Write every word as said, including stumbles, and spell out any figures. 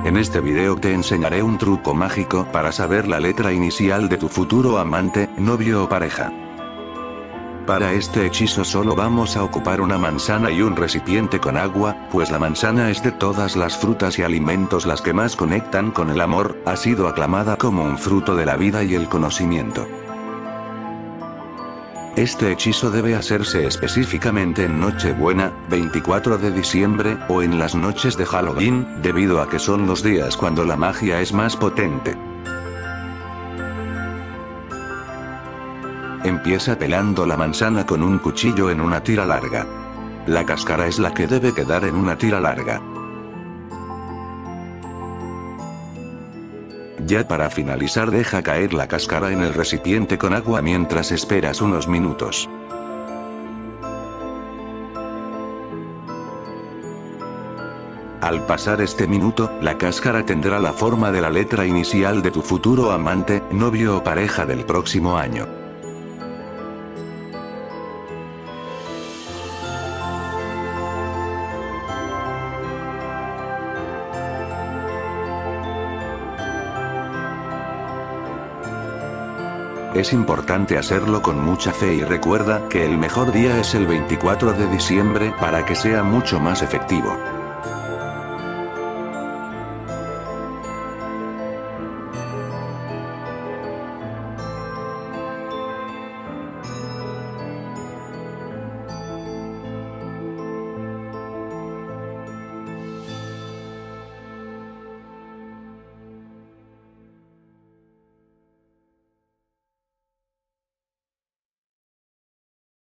En este video te enseñaré un truco mágico para saber la letra inicial de tu futuro amante, novio o pareja. Para este hechizo solo vamos a ocupar una manzana y un recipiente con agua, pues la manzana es de todas las frutas y alimentos las que más conectan con el amor, ha sido aclamada como un fruto de la vida y el conocimiento. Este hechizo debe hacerse específicamente en Nochebuena, veinticuatro de diciembre, o en las noches de Halloween, debido a que son los días cuando la magia es más potente. Empieza pelando la manzana con un cuchillo en una tira larga. La cáscara es la que debe quedar en una tira larga. Ya para finalizar, deja caer la cáscara en el recipiente con agua mientras esperas unos minutos. Al pasar este minuto, la cáscara tendrá la forma de la letra inicial de tu futuro amante, novio o pareja del próximo año. Es importante hacerlo con mucha fe y recuerda que el mejor día es el veinticuatro de diciembre para que sea mucho más efectivo.